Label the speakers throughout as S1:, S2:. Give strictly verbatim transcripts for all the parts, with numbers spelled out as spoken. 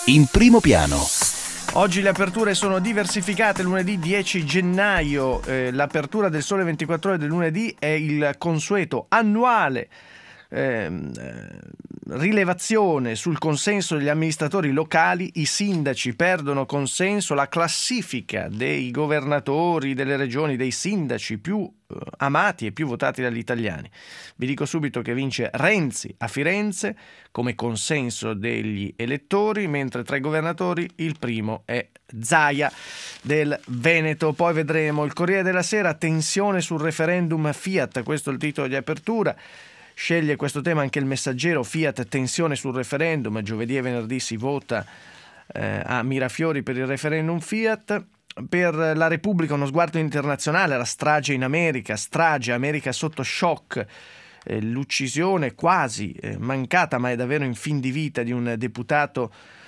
S1: in primo piano.
S2: Oggi le aperture sono diversificate. Lunedì dieci gennaio, eh, l'apertura del Sole ventiquattro Ore del lunedì è il consueto annuale eh, rilevazione sul consenso degli amministratori locali. I sindaci perdono consenso, la classifica dei governatori delle regioni, dei sindaci più eh, amati e più votati dagli italiani. Vi dico subito che vince Renzi a Firenze come consenso degli elettori, mentre tra i governatori il primo è Zaia del Veneto. Poi vedremo il Corriere della Sera, tensione sul referendum Fiat, questo è il titolo di apertura. Sceglie questo tema anche il Messaggero. Fiat, tensione sul referendum. Giovedì e venerdì si vota eh, a Mirafiori per il referendum Fiat. Per la Repubblica uno sguardo internazionale, la strage in America, strage, America sotto shock, eh, l'uccisione quasi eh, mancata ma è davvero in fin di vita di un deputato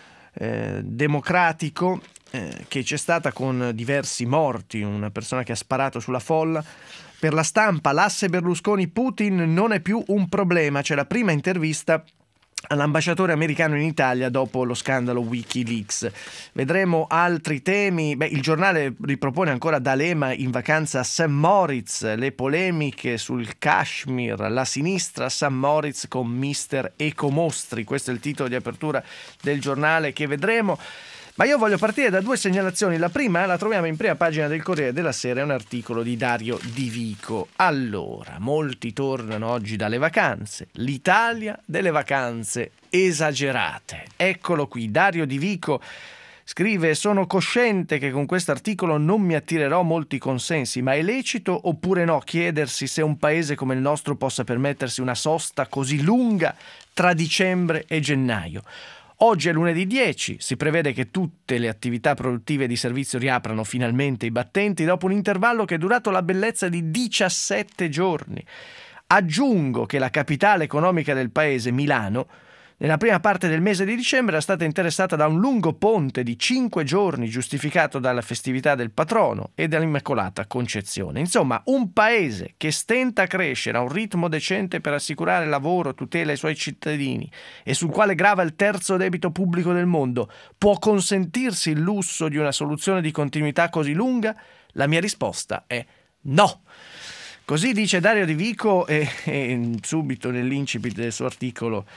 S2: eh, democratico eh, che c'è stata con diversi morti, una persona che ha sparato sulla folla. Per La Stampa, l'asse Berlusconi-Putin non è più un problema. C'è la prima intervista all'ambasciatore americano in Italia dopo lo scandalo Wikileaks. Vedremo altri temi. Beh, il giornale ripropone ancora D'Alema in vacanza a Saint Moritz, le polemiche sul Kashmir, la sinistra a Saint Moritz con mister Ecomostri. Questo è il titolo di apertura del giornale che vedremo. Ma io voglio partire da due segnalazioni. La prima la troviamo in prima pagina del Corriere della Sera, è un articolo di Dario Di Vico. Allora, molti tornano oggi dalle vacanze, l'Italia delle vacanze esagerate. Eccolo qui, Dario Di Vico scrive: sono cosciente che con questo articolo non mi attirerò molti consensi, ma è lecito oppure no chiedersi se un paese come il nostro possa permettersi una sosta così lunga tra dicembre e gennaio. Oggi è lunedì dieci, si prevede che tutte le attività produttive di servizio riaprano finalmente i battenti dopo un intervallo che è durato la bellezza di diciassette giorni. Aggiungo che la capitale economica del paese, Milano, nella prima parte del mese di dicembre era stata interessata da un lungo ponte di cinque giorni giustificato dalla festività del patrono e dall'Immacolata Concezione. Insomma, un paese che stenta a crescere a un ritmo decente per assicurare lavoro, tutela ai suoi cittadini e sul quale grava il terzo debito pubblico del mondo, può consentirsi il lusso di una soluzione di continuità così lunga? La mia risposta è no. Così dice Dario Di Vico e, e subito nell'incipit del suo articolo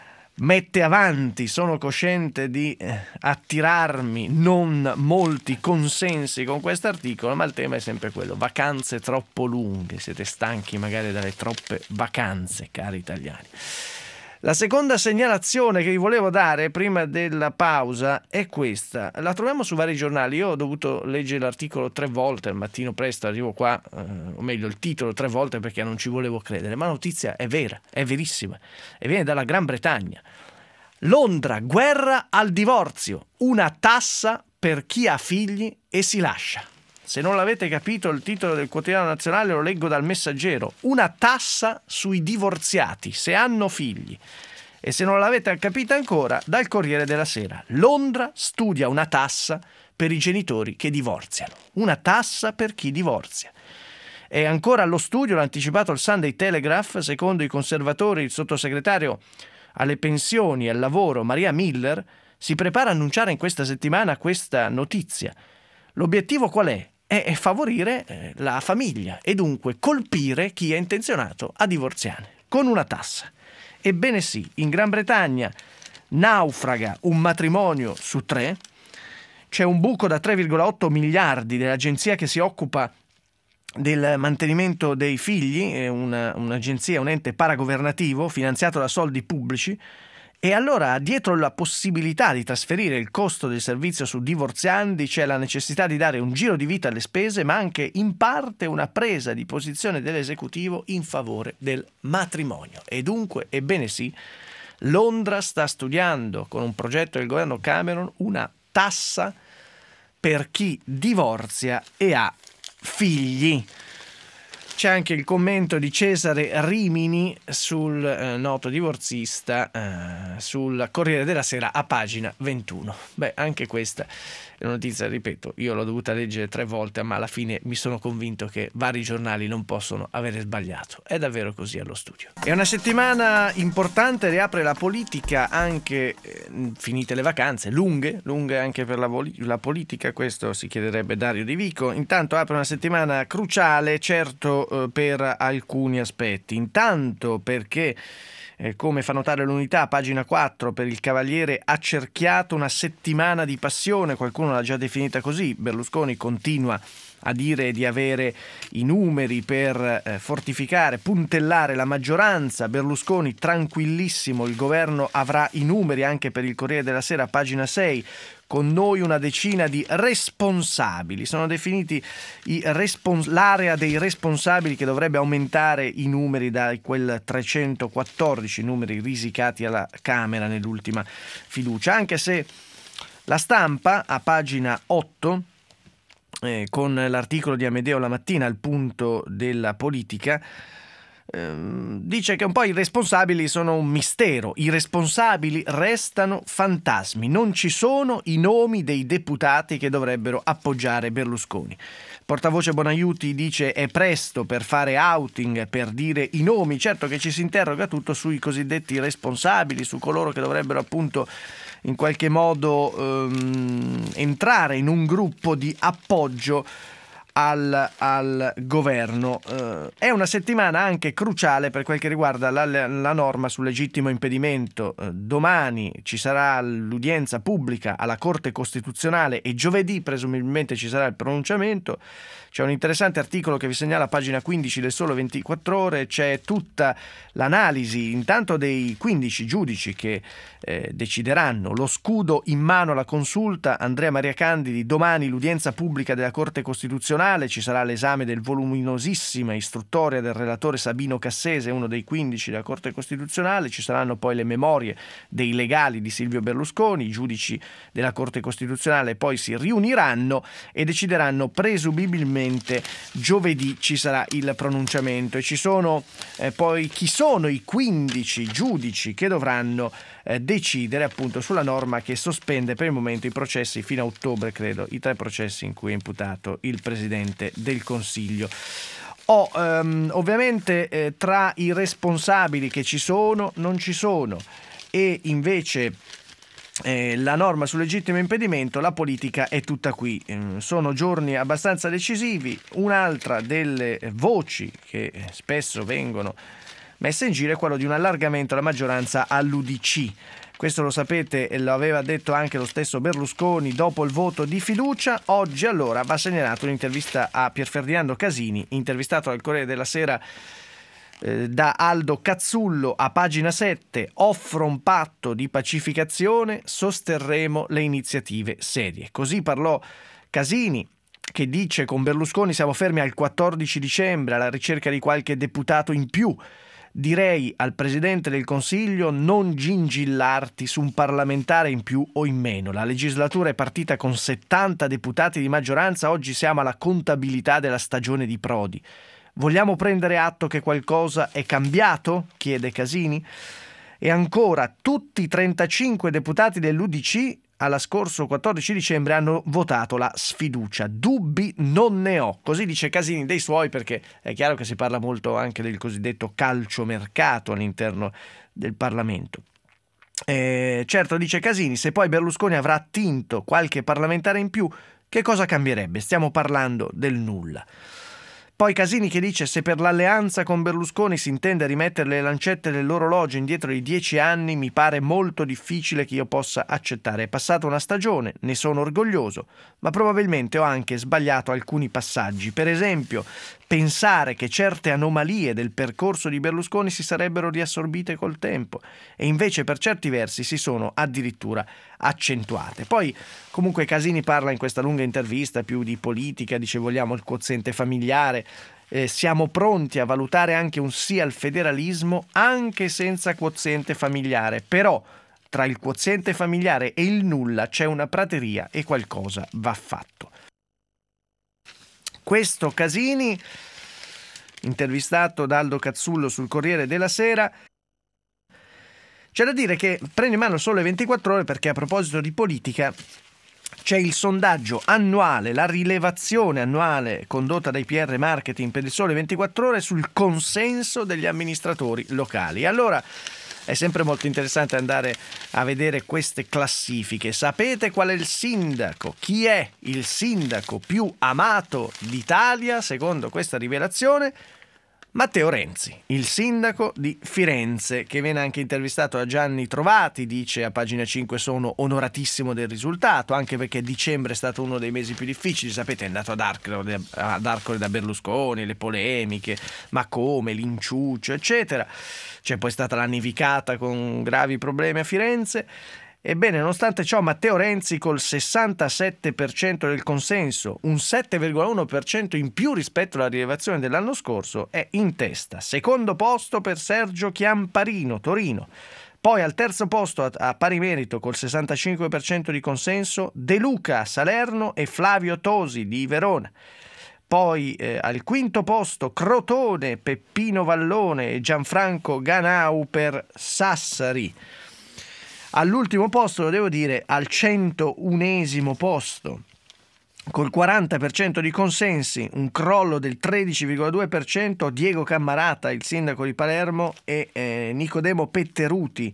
S2: mette avanti: sono cosciente di eh, attirarmi non molti consensi con questo articolo, ma il tema è sempre quello: vacanze troppo lunghe. Siete stanchi magari dalle troppe vacanze, cari italiani. La seconda segnalazione che vi volevo dare prima della pausa è questa. La troviamo su vari giornali. Io ho dovuto leggere l'articolo tre volte al mattino presto, arrivo qua, eh, o meglio il titolo tre volte perché non ci volevo credere, ma la notizia è vera, è verissima e viene dalla Gran Bretagna. Londra, guerra al divorzio, una tassa per chi ha figli e si lascia. Se non l'avete capito, il titolo del quotidiano nazionale lo leggo dal Messaggero: una tassa sui divorziati se hanno figli. E se non l'avete capito ancora, dal Corriere della Sera: Londra studia una tassa per i genitori che divorziano. Una tassa per chi divorzia. E ancora allo studio, l'ha anticipato il Sunday Telegraph, secondo i conservatori il sottosegretario alle pensioni e al lavoro Maria Miller si prepara a annunciare in questa settimana questa notizia. L'obiettivo qual è? È favorire eh, la famiglia e dunque colpire chi è intenzionato a divorziare con una tassa. Ebbene sì, in Gran Bretagna naufraga un matrimonio su tre, c'è un buco da tre virgola otto miliardi dell'agenzia che si occupa del mantenimento dei figli, è una, un'agenzia, un ente paragovernativo finanziato da soldi pubblici. E allora, dietro la possibilità di trasferire il costo del servizio su divorziandi, c'è la necessità di dare un giro di vita alle spese, ma anche in parte una presa di posizione dell'esecutivo in favore del matrimonio. E dunque, ebbene sì, Londra sta studiando con un progetto del governo Cameron una tassa per chi divorzia e ha figli. C'è anche il commento di Cesare Rimini sul eh, noto divorzista eh, sul Corriere della Sera a pagina ventuno. Beh, anche questa è una notizia, ripeto, io l'ho dovuta leggere tre volte, ma alla fine mi sono convinto che vari giornali non possono avere sbagliato. È davvero così allo studio. È una settimana importante, riapre la politica anche eh, finite le vacanze, lunghe, lunghe anche per la, voli- la politica, questo si chiederebbe Dario Di Vico. Intanto apre una settimana cruciale, certo, per alcuni aspetti. Intanto perché, eh, come fa notare l'Unità, pagina quattro, per il Cavaliere accerchiato una settimana di passione, qualcuno l'ha già definita così. Berlusconi continua a dire di avere i numeri per eh, fortificare, puntellare la maggioranza. Berlusconi tranquillissimo, il governo avrà i numeri, anche per il Corriere della Sera, pagina sei. Con noi una decina di responsabili, sono definiti i respons- l'area dei responsabili, che dovrebbe aumentare i numeri da quel trecentoquattordici numeri risicati alla Camera nell'ultima fiducia, anche se La Stampa a pagina otto, eh, con l'articolo di Amedeo Lamattina al punto della politica, dice che un po' i responsabili sono un mistero, i responsabili restano fantasmi, non ci sono i nomi dei deputati che dovrebbero appoggiare Berlusconi. Portavoce Bonaiuti dice è presto per fare outing, per dire i nomi. Certo che ci si interroga tutto sui cosiddetti responsabili, su coloro che dovrebbero appunto in qualche modo ehm, entrare in un gruppo di appoggio Al, al governo. Eh, è una settimana anche cruciale per quel che riguarda la, la norma sul legittimo impedimento. Eh, domani ci sarà l'udienza pubblica alla Corte Costituzionale e giovedì presumibilmente ci sarà il pronunciamento. C'è un interessante articolo che vi segnala a pagina quindici del Sole ventiquattro Ore, c'è tutta l'analisi intanto dei quindici giudici che eh, decideranno. Lo scudo in mano alla consulta, Andrea Maria Candidi, domani l'udienza pubblica della Corte Costituzionale, ci sarà l'esame del voluminosissima istruttoria del relatore Sabino Cassese, uno dei quindici della Corte Costituzionale, ci saranno poi le memorie dei legali di Silvio Berlusconi, i giudici della Corte Costituzionale poi si riuniranno e decideranno presumibilmente giovedì ci sarà il pronunciamento e ci sono eh, poi chi sono i quindici giudici che dovranno eh, decidere appunto sulla norma che sospende per il momento i processi fino a ottobre, credo, i tre processi in cui è imputato il Presidente del Consiglio. Oh, um, ovviamente eh, tra i responsabili che ci sono non ci sono e invece Eh, la norma sul legittimo impedimento, la politica è tutta qui. Eh, sono giorni abbastanza decisivi. Un'altra delle voci che spesso vengono messe in giro è quello di un allargamento della maggioranza all'U D C. Questo lo sapete e lo aveva detto anche lo stesso Berlusconi dopo il voto di fiducia. Oggi allora va segnalato un'intervista a Pierferdinando Casini, intervistato al Corriere della Sera da Aldo Cazzullo a pagina sette. Offro un patto di pacificazione, sosterremo le iniziative serie. Così parlò Casini, che dice: con Berlusconi siamo fermi al quattordici dicembre alla ricerca di qualche deputato in più. Direi al Presidente del Consiglio: non gingillarti su un parlamentare in più o in meno. La legislatura è partita con settanta deputati di maggioranza, oggi siamo alla contabilità della stagione di Prodi. Vogliamo prendere atto che qualcosa è cambiato? Chiede Casini. E ancora, tutti i trentacinque deputati dell'U D C alla scorso quattordici dicembre hanno votato la sfiducia. Dubbi non ne ho. Così dice Casini dei suoi, perché è chiaro che si parla molto anche del cosiddetto calciomercato all'interno del Parlamento. Eh, certo, dice Casini, se poi Berlusconi avrà attinto qualche parlamentare in più, che cosa cambierebbe? Stiamo parlando del nulla. Poi Casini che dice: se per l'alleanza con Berlusconi si intende rimettere le lancette dell'orologio indietro di dieci anni, mi pare molto difficile che io possa accettare. È passata una stagione, ne sono orgoglioso, ma probabilmente ho anche sbagliato alcuni passaggi. Per esempio, pensare che certe anomalie del percorso di Berlusconi si sarebbero riassorbite col tempo e invece per certi versi si sono addirittura accentuate. Poi comunque Casini parla in questa lunga intervista più di politica, dice vogliamo il quoziente familiare, eh, siamo pronti a valutare anche un sì al federalismo anche senza quoziente familiare, però tra il quoziente familiare e il nulla c'è una prateria e qualcosa va fatto. Questo Casini intervistato da Aldo Cazzullo sul Corriere della Sera. C'è da dire che prende in mano Sole ventiquattro Ore perché, a proposito di politica, c'è il sondaggio annuale, la rilevazione annuale condotta dai P R Marketing per il Sole ventiquattro Ore sul consenso degli amministratori locali. Allora è sempre molto interessante andare a vedere queste classifiche. Sapete qual è il sindaco? Chi è il sindaco più amato d'Italia secondo questa rivelazione? Matteo Renzi, il sindaco di Firenze, che viene anche intervistato da Gianni Trovati, dice a Pagina cinque: sono onoratissimo del risultato, anche perché dicembre è stato uno dei mesi più difficili, sapete, è andato ad Arcore, ad Arcore da Berlusconi, le polemiche, ma come, l'inciuccio, eccetera. C'è poi stata la nevicata con gravi problemi a Firenze. Ebbene, nonostante ciò, Matteo Renzi col sessantasette per cento del consenso, un sette virgola uno per cento in più rispetto alla rilevazione dell'anno scorso, è in testa. Secondo posto per Sergio Chiamparino, Torino. Poi al terzo posto, a pari merito, col sessantacinque per cento di consenso, De Luca, Salerno, e Flavio Tosi di Verona. Poi eh, al quinto posto Crotone, Peppino Vallone e Gianfranco Ganau per Sassari. All'ultimo posto, lo devo dire, al centounesimo posto, col quaranta per cento di consensi, un crollo del tredici virgola due per cento, Diego Cammarata, il sindaco di Palermo, e eh, Nicodemo Petteruti,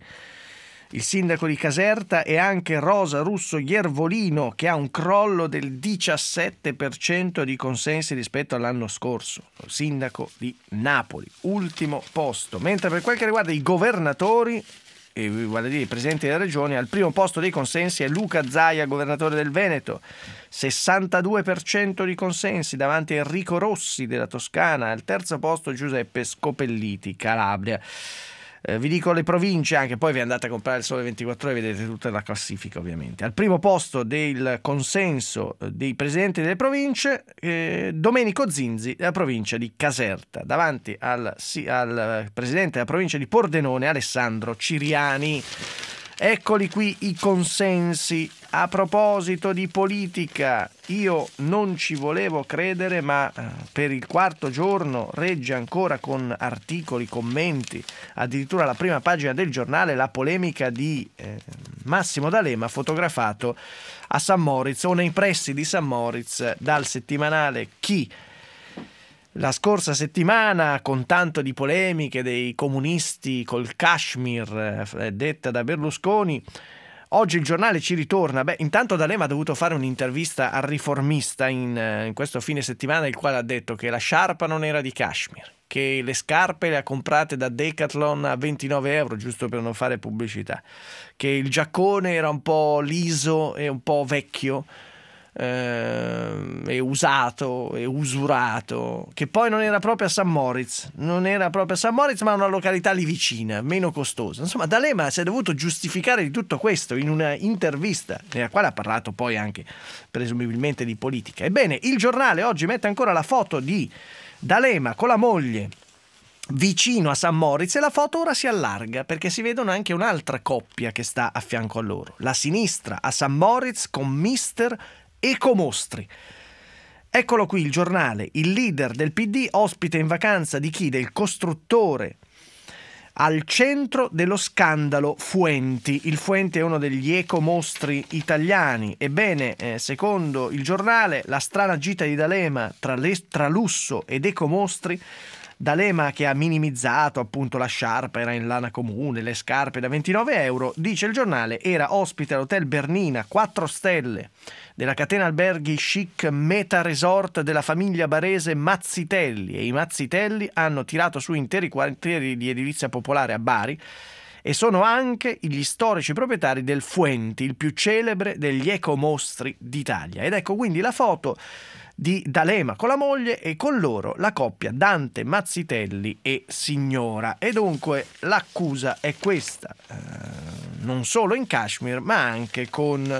S2: il sindaco di Caserta, e anche Rosa Russo Iervolino, che ha un crollo del diciassette per cento di consensi rispetto all'anno scorso, sindaco di Napoli, ultimo posto. Mentre per quel che riguarda i governatori, e vale a dire i presidenti delle regioni, al primo posto dei consensi è Luca Zaia, governatore del Veneto, sessantadue per cento di consensi davanti a Enrico Rossi della Toscana, al terzo posto Giuseppe Scopelliti, Calabria. Eh, vi dico le province anche, poi vi andate a comprare il Sole ventiquattro Ore e vedete tutta la classifica ovviamente. Al primo posto del consenso dei presidenti delle province, eh, Domenico Zinzi della provincia di Caserta, davanti al, sì, al presidente della provincia di Pordenone, Alessandro Ciriani. Eccoli qui i consensi. A proposito di politica, io non ci volevo credere, ma per il quarto giorno regge ancora con articoli, commenti, addirittura la prima pagina del giornale, la polemica di eh, Massimo D'Alema, fotografato a San Moritz o nei pressi di San Moritz dal settimanale Chi. La scorsa settimana, con tanto di polemiche dei comunisti col Kashmir, eh, detta da Berlusconi, oggi il giornale ci ritorna. Beh, intanto D'Alema ha dovuto fare un'intervista al Riformista in, in questo fine settimana, il quale ha detto che la sciarpa non era di Kashmir, che le scarpe le ha comprate da Decathlon a ventinove euro, giusto per non fare pubblicità, che il giaccone era un po' liso e un po' vecchio, eh, e usato e usurato, che poi non era proprio a San Moritz, non era proprio a San Moritz, ma una località lì vicina, meno costosa. Insomma, D'Alema si è dovuto giustificare di tutto questo in una intervista nella quale ha parlato poi anche presumibilmente di politica. Ebbene, il giornale oggi mette ancora la foto di D'Alema con la moglie vicino a San Moritz, e la foto ora si allarga perché si vedono anche un'altra coppia che sta a fianco a loro, la sinistra a San Moritz con mister Ecomostri. Eccolo qui il giornale, il leader del P D ospite in vacanza di chi? Del costruttore al centro dello scandalo Fuenti. Il Fuenti è uno degli ecomostri italiani. Ebbene, eh, secondo il giornale, la strana gita di D'Alema tra, le, tra lusso ed ecomostri, D'Alema che ha minimizzato appunto la sciarpa, era in lana comune, le scarpe da ventinove euro, dice il giornale, era ospite all'hotel Bernina, quattro stelle, della catena alberghi chic Meta Resort della famiglia barese Mazzitelli, e i Mazzitelli hanno tirato su interi quartieri di edilizia popolare a Bari e sono anche gli storici proprietari del Fuenti, il più celebre degli ecomostri d'Italia. Ed ecco quindi la foto di D'Alema con la moglie e con loro la coppia Dante Mazzitelli e signora. E dunque l'accusa è questa, eh, non solo in Kashmir ma anche con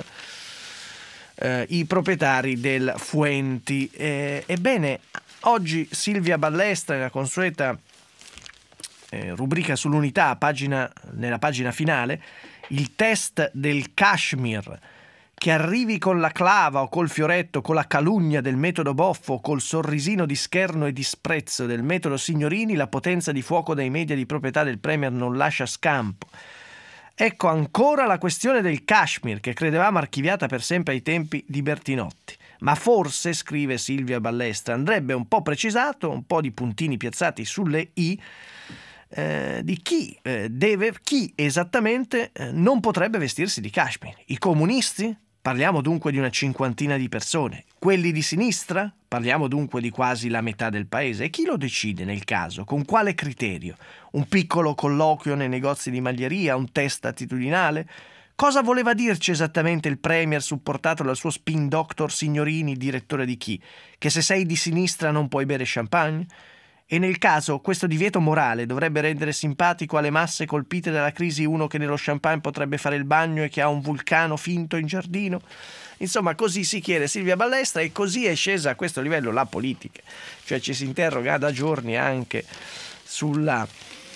S2: eh, i proprietari del Fuenti. Eh, ebbene, oggi Silvia Ballestra, nella consueta eh, rubrica sull'unità, pagina, nella pagina finale, il test del Kashmir, Che arrivi con la clava o col fioretto, con la calunnia del metodo Boffo, col sorrisino di scherno e disprezzo del metodo Signorini, la potenza di fuoco dei media di proprietà del Premier non lascia scampo. Ecco ancora la questione del Kashmir, che credevamo archiviata per sempre ai tempi di Bertinotti. Ma forse, scrive Silvia Ballestra, andrebbe un po' precisato, un po' di puntini piazzati sulle i, eh, di chi eh, deve, chi esattamente eh, non potrebbe vestirsi di Kashmir. I comunisti? Parliamo dunque di una cinquantina di persone. Quelli di sinistra? Parliamo dunque di quasi la metà del paese. E chi lo decide nel caso? Con quale criterio? Un piccolo colloquio nei negozi di maglieria? Un test attitudinale? Cosa voleva dirci esattamente il Premier supportato dal suo spin doctor Signorini, direttore di chi? Che se sei di sinistra non puoi bere champagne? E nel caso questo divieto morale dovrebbe rendere simpatico alle masse colpite dalla crisi uno che nello champagne potrebbe fare il bagno e che ha un vulcano finto in giardino? Insomma, così si chiede Silvia Ballestra e così è scesa a questo livello la politica. Cioè ci si interroga da giorni anche sulla,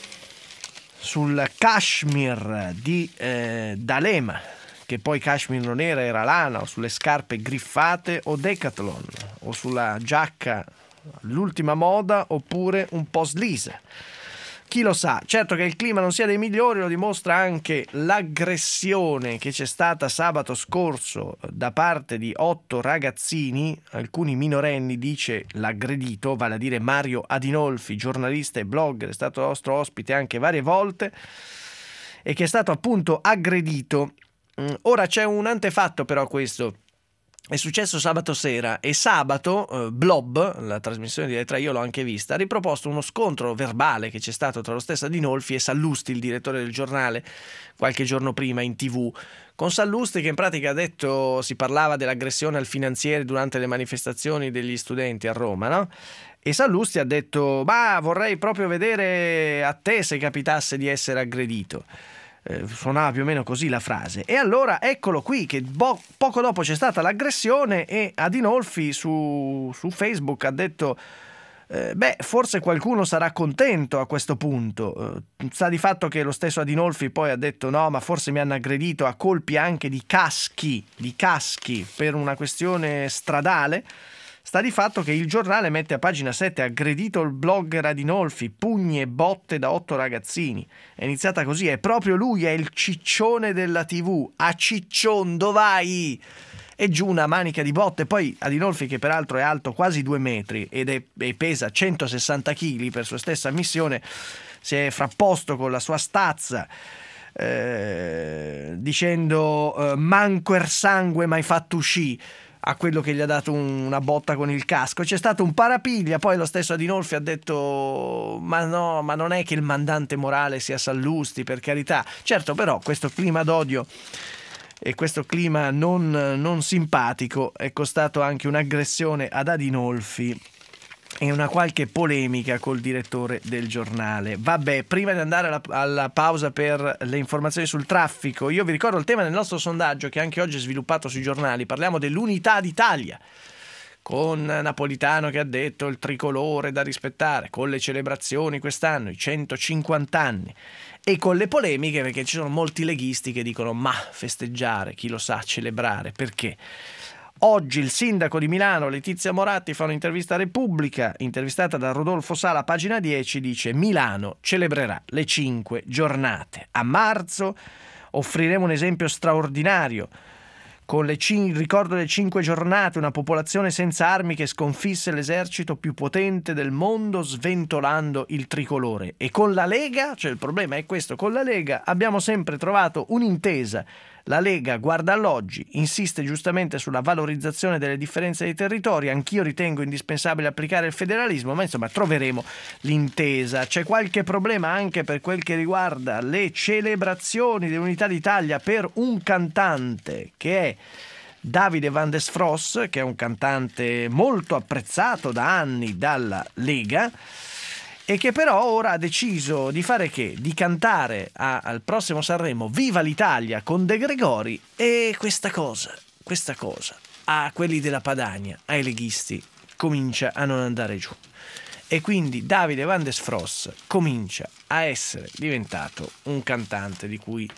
S2: sul Kashmir di eh, D'Alema, che poi Kashmir non era, era lana, o sulle scarpe griffate o Decathlon, o sulla giacca l'ultima moda oppure un po' slisa. Chi lo sa? Certo che il clima non sia dei migliori lo dimostra anche l'aggressione che c'è stata sabato scorso da parte di otto ragazzini, alcuni minorenni, dice l'aggredito, vale a dire Mario Adinolfi, giornalista e blogger, è stato nostro ospite anche varie volte e che è stato appunto aggredito. Ora c'è un antefatto però a questo. È successo sabato sera e sabato eh, Blob, la trasmissione di Rai tre, io l'ho anche vista, ha riproposto uno scontro verbale che c'è stato tra lo stesso Adinolfi e Sallusti, il direttore del giornale, qualche giorno prima in tv, con Sallusti che in pratica ha detto, si parlava dell'aggressione al finanziere durante le manifestazioni degli studenti a Roma, no? E Sallusti ha detto, ma vorrei proprio vedere a te se capitasse di essere aggredito. Eh, suonava più o meno così la frase. E allora eccolo qui che bo- poco dopo c'è stata l'aggressione e Adinolfi su, su Facebook ha detto eh, beh, forse qualcuno sarà contento a questo punto. Eh, sta di fatto che lo stesso Adinolfi poi ha detto no, ma forse mi hanno aggredito a colpi anche di caschi, di caschi per una questione stradale. Sta di fatto che il giornale mette a pagina sette aggredito il blogger Adinolfi, pugni e botte da otto ragazzini. È iniziata così, è proprio lui, è il ciccione della tivù. A ciccion, dov'hai? E giù una manica di botte. Poi Adinolfi, che peraltro è alto quasi due metri ed è, e pesa centosessanta chili per sua stessa ammissione, si è frapposto con la sua stazza eh, dicendo eh, manco er sangue mai fatto uscì a quello che gli ha dato un, una botta con il casco. C'è stato un parapiglia, poi lo stesso Adinolfi ha detto ma no, ma non è che il mandante morale sia Sallusti, per carità. Certo, però questo clima d'odio e questo clima non, non simpatico è costato anche un'aggressione ad Adinolfi e una qualche polemica col direttore del giornale. Vabbè, prima di andare alla, alla pausa per le informazioni sul traffico, io vi ricordo il tema del nostro sondaggio che anche oggi è sviluppato sui giornali. Parliamo dell'unità d'Italia, con Napolitano che ha detto il tricolore da rispettare, con le celebrazioni quest'anno, i centocinquanta anni, e con le polemiche perché ci sono molti leghisti che dicono ma festeggiare, chi lo sa, celebrare, perché? Oggi il sindaco di Milano, Letizia Moratti, fa un'intervista a Repubblica, intervistata da Rodolfo Sala, pagina dieci, dice Milano celebrerà le cinque giornate. A marzo offriremo un esempio straordinario, con le cin- il ricordo delle cinque giornate, una popolazione senza armi che sconfisse l'esercito più potente del mondo sventolando il tricolore. E con la Lega, cioè il problema è questo, con la Lega abbiamo sempre trovato un'intesa. La Lega guarda all'oggi, insiste giustamente sulla valorizzazione delle differenze dei territori, anch'io ritengo indispensabile applicare il federalismo, ma insomma troveremo l'intesa. C'è qualche problema anche per quel che riguarda le celebrazioni dell'Unità d'Italia per un cantante che è Davide Van der Sfros, che è un cantante molto apprezzato da anni dalla Lega, e che però ora ha deciso di fare che? Di cantare a, al prossimo Sanremo Viva l'Italia con De Gregori, e questa cosa, questa cosa a quelli della Padania, ai leghisti, comincia a non andare giù. E quindi Davide Van der Sfros comincia a essere diventato un cantante di cui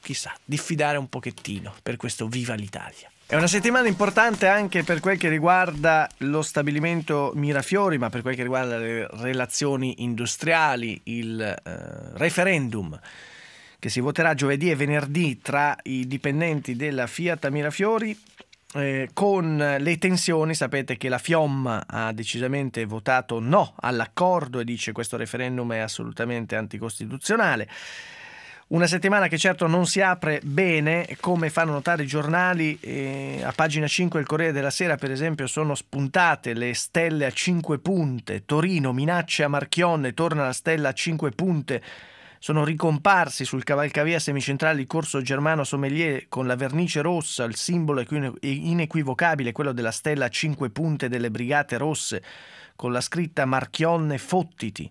S2: chissà, diffidare un pochettino per questo Viva l'Italia. È una settimana importante anche per quel che riguarda lo stabilimento Mirafiori, ma per quel che riguarda le relazioni industriali, il eh, referendum che si voterà giovedì e venerdì tra i dipendenti della Fiat a Mirafiori, eh, con le tensioni. Sapete che la FIOM ha decisamente votato no all'accordo e dice che questo referendum è assolutamente anticostituzionale. Una settimana che certo non si apre bene, come fanno notare i giornali. Eh, a pagina cinque del Corriere della Sera, per esempio, sono spuntate le stelle a cinque punte. Torino, minacce a Marchionne, torna la stella a cinque punte. Sono ricomparsi sul cavalcavia semicentrale di Corso Germano Sommelier con la vernice rossa, il simbolo inequivocabile, quello della stella a cinque punte delle Brigate Rosse, con la scritta Marchionne fottiti.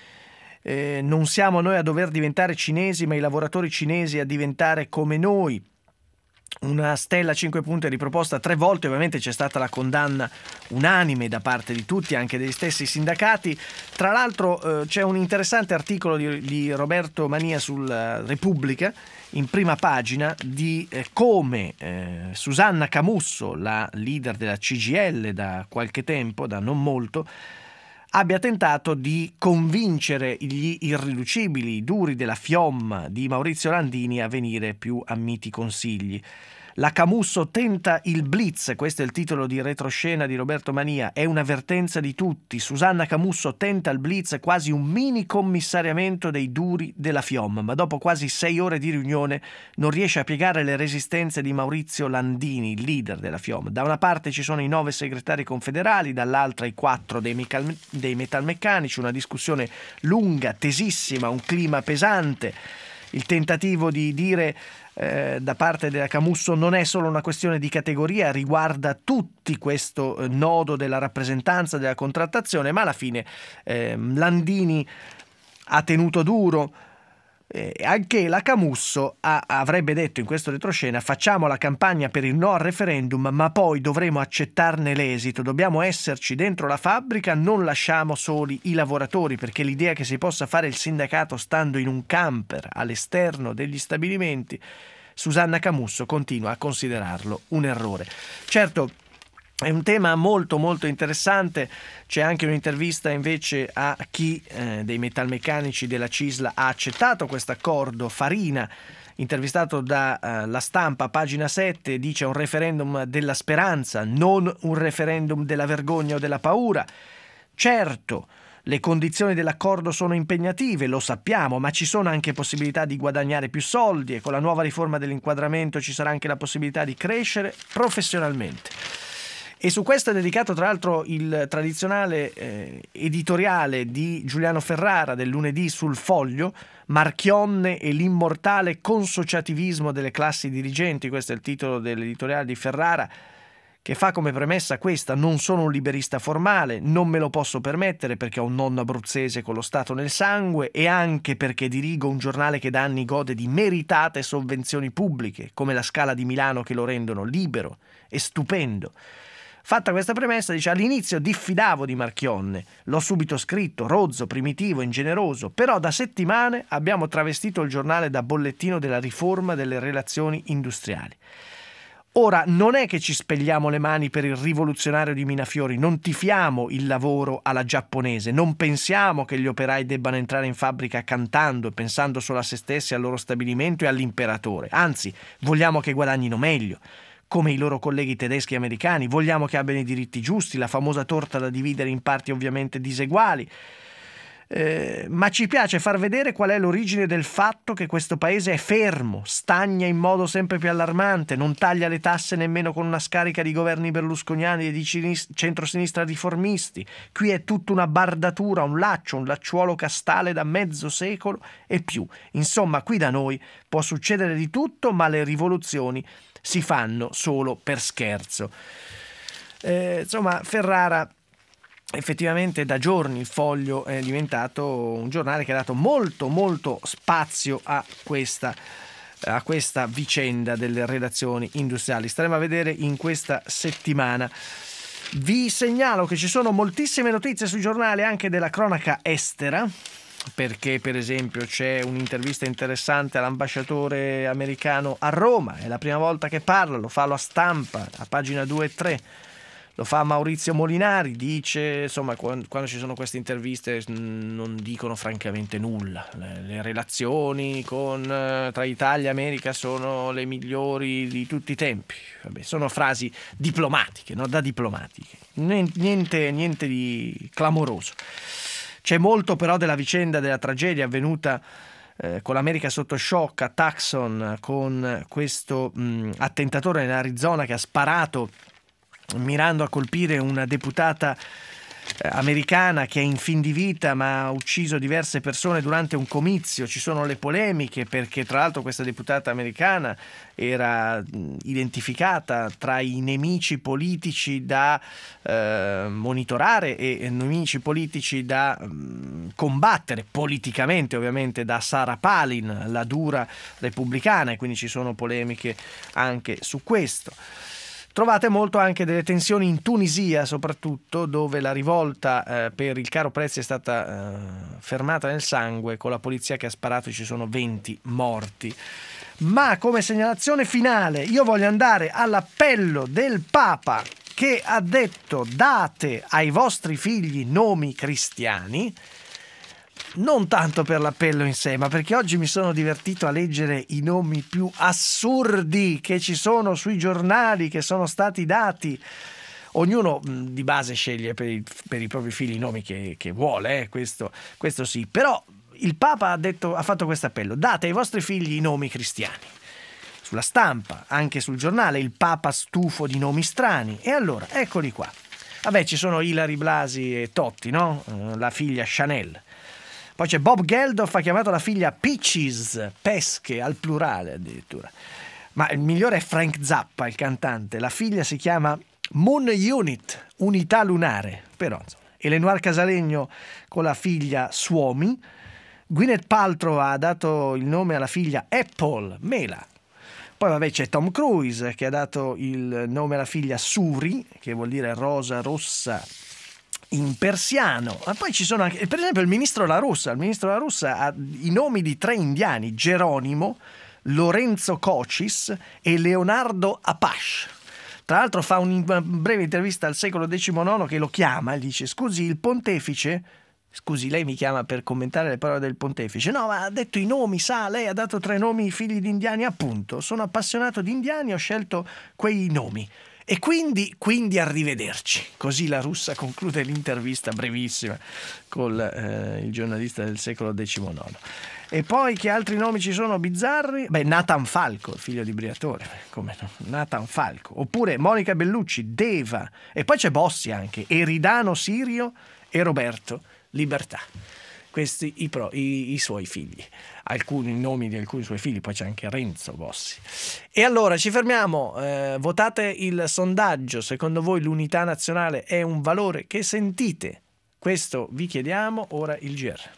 S2: Eh, non siamo noi a dover diventare cinesi, ma i lavoratori cinesi a diventare come noi. Una stella a cinque punte riproposta tre volte. Ovviamente c'è stata la condanna unanime da parte di tutti, anche degli stessi sindacati. Tra l'altro eh, c'è un interessante articolo di, di Roberto Mania sulla Repubblica, in prima pagina, di eh, come eh, Susanna Camusso, la leader della C G I L da qualche tempo, da non molto, abbia tentato di convincere gli irriducibili, i duri della FIOM di Maurizio Landini a venire più a miti consigli. La Camusso tenta il blitz, questo è il titolo di retroscena di Roberto Mania, è un'avvertenza di tutti. Susanna Camusso tenta il blitz, quasi un mini commissariamento dei duri della FIOM, ma dopo quasi sei ore di riunione non riesce a piegare le resistenze di Maurizio Landini, il leader della FIOM. Da una parte ci sono i nove segretari confederali, dall'altra i quattro dei, mecal- dei metalmeccanici, una discussione lunga, tesissima, un clima pesante. Il tentativo di dire eh, da parte della Camusso non è solo una questione di categoria, riguarda tutti questo eh, nodo della rappresentanza, della contrattazione, ma alla fine eh, Landini ha tenuto duro. Eh, anche la Camusso ha, avrebbe detto in questo retroscena: facciamo la campagna per il no al referendum, ma poi dovremo accettarne l'esito, dobbiamo esserci dentro la fabbrica, non lasciamo soli i lavoratori, perché l'idea che si possa fare il sindacato stando in un camper all'esterno degli stabilimenti, Susanna Camusso continua a considerarlo un errore. Certo, è un tema molto molto interessante. C'è anche un'intervista invece a chi eh, dei metalmeccanici della Cisla ha accettato questo accordo. Farina, intervistato da uh, La Stampa, pagina sette, dice: un referendum della speranza, non un referendum della vergogna o della paura. Certo, le condizioni dell'accordo sono impegnative, lo sappiamo, ma ci sono anche possibilità di guadagnare più soldi e con la nuova riforma dell'inquadramento ci sarà anche la possibilità di crescere professionalmente. E su questo è dedicato tra l'altro il tradizionale eh, editoriale di Giuliano Ferrara del lunedì sul Foglio, Marchionne e l'immortale consociativismo delle classi dirigenti. Questo è il titolo dell'editoriale di Ferrara, che fa come premessa questa: non sono un liberista formale, non me lo posso permettere perché ho un nonno abruzzese con lo Stato nel sangue e anche perché dirigo un giornale che da anni gode di meritate sovvenzioni pubbliche, come la Scala di Milano, che lo rendono libero e stupendo. Fatta questa premessa, dice: all'inizio diffidavo di Marchionne, l'ho subito scritto, rozzo, primitivo, ingeneroso, però da settimane abbiamo travestito il giornale da bollettino della riforma delle relazioni industriali. Ora, non è che ci spelliamo le mani per il rivoluzionario di Mirafiori, non tifiamo il lavoro alla giapponese, non pensiamo che gli operai debbano entrare in fabbrica cantando e pensando solo a se stessi, al loro stabilimento e all'imperatore, anzi, vogliamo che guadagnino meglio, come i loro colleghi tedeschi e americani, vogliamo che abbiano i diritti giusti, la famosa torta da dividere in parti ovviamente diseguali, eh, ma ci piace far vedere qual è l'origine del fatto che questo paese è fermo, stagna in modo sempre più allarmante, non taglia le tasse nemmeno con una scarica di governi berlusconiani e di centrosinistra riformisti. Qui è tutta una bardatura, un laccio, un lacciuolo castale da mezzo secolo e più. Insomma, qui da noi può succedere di tutto, ma le rivoluzioni si fanno solo per scherzo. Eh, insomma, Ferrara, effettivamente da giorni il Foglio è diventato un giornale che ha dato molto molto spazio a questa, a questa vicenda delle relazioni industriali. Staremo a vedere in questa settimana. Vi segnalo che ci sono moltissime notizie sui giornali anche della cronaca estera. perché per esempio c'è un'intervista interessante all'ambasciatore americano a Roma, è la prima volta che parla, lo fa alla Stampa, a pagina due e tre. Lo fa Maurizio Molinari, dice, insomma, quando, quando ci sono queste interviste non dicono francamente nulla. Le, le relazioni con, tra Italia e America sono le migliori di tutti i tempi. Vabbè, sono frasi diplomatiche, no? Da diplomatiche. Niente, niente di clamoroso. C'è molto però della vicenda della tragedia avvenuta eh, con l'America sotto shock a Tucson, con questo mh, attentatore nell'Arizona che ha sparato mirando a colpire una deputata eh, americana che è in fin di vita ma ha ucciso diverse persone durante un comizio. Ci sono le polemiche perché tra l'altro questa deputata americana era mh, identificata tra i nemici politici da eh, monitorare e, e nemici politici da mh, combattere politicamente, ovviamente, da Sarah Palin, la dura repubblicana, e quindi ci sono polemiche anche su questo. Trovate molto anche delle tensioni in Tunisia, soprattutto, dove la rivolta eh, per il caro prezzi è stata eh, fermata nel sangue, con la polizia che ha sparato, ci sono venti morti. Ma come segnalazione finale io voglio andare all'appello del Papa, che ha detto: date ai vostri figli nomi cristiani. Non tanto per l'appello in sé, ma perché oggi mi sono divertito a leggere i nomi più assurdi che ci sono sui giornali, che sono stati dati. Ognuno mh, di base sceglie per i, per i propri figli i nomi che, che vuole, eh, questo, questo sì. Però il Papa ha, detto, ha fatto questo appello: date ai vostri figli i nomi cristiani. Sulla Stampa, anche sul giornale, il Papa stufo di nomi strani. E allora, eccoli qua. Vabbè, ci sono Ilary Blasi e Totti, no? La figlia Chanel. Poi c'è Bob Geldof, ha chiamato la figlia Peaches, pesche al plurale addirittura. Ma il migliore è Frank Zappa, il cantante. La figlia si chiama Moon Unit, unità lunare. Però, insomma, Elenoir Casalegno con la figlia Suomi. Gwyneth Paltrow ha dato il nome alla figlia Apple, mela. Poi vabbè c'è Tom Cruise che ha dato il nome alla figlia Suri, che vuol dire rosa, rossa in persiano. Ma poi ci sono anche, per esempio, il ministro La Russa. Il ministro La Russa ha i nomi di tre indiani: Geronimo, Lorenzo Cocis e Leonardo Apache. Tra l'altro fa una breve intervista al Secolo diciannove che lo chiama e dice: scusi, il pontefice, scusi, lei mi chiama per commentare le parole del pontefice? No, ma ha detto i nomi, sa, lei ha dato tre nomi figli di indiani. Appunto, sono appassionato di indiani, ho scelto quei nomi. E quindi, quindi arrivederci. Così La Russa conclude l'intervista brevissima con eh, il giornalista del Secolo diciannove. E poi che altri nomi ci sono bizzarri? Beh, Nathan Falco, il figlio di Briatore, come no? Nathan Falco. Oppure Monica Bellucci, Deva. E poi c'è Bossi anche, Eridano Sirio e Roberto Libertà. Questi i, pro, i, i suoi figli, alcuni nomi di alcuni suoi figli, poi c'è anche Renzo Bossi. E allora ci fermiamo, eh, votate il sondaggio: secondo voi l'unità nazionale è un valore che sentite? Questo vi chiediamo, ora il G R.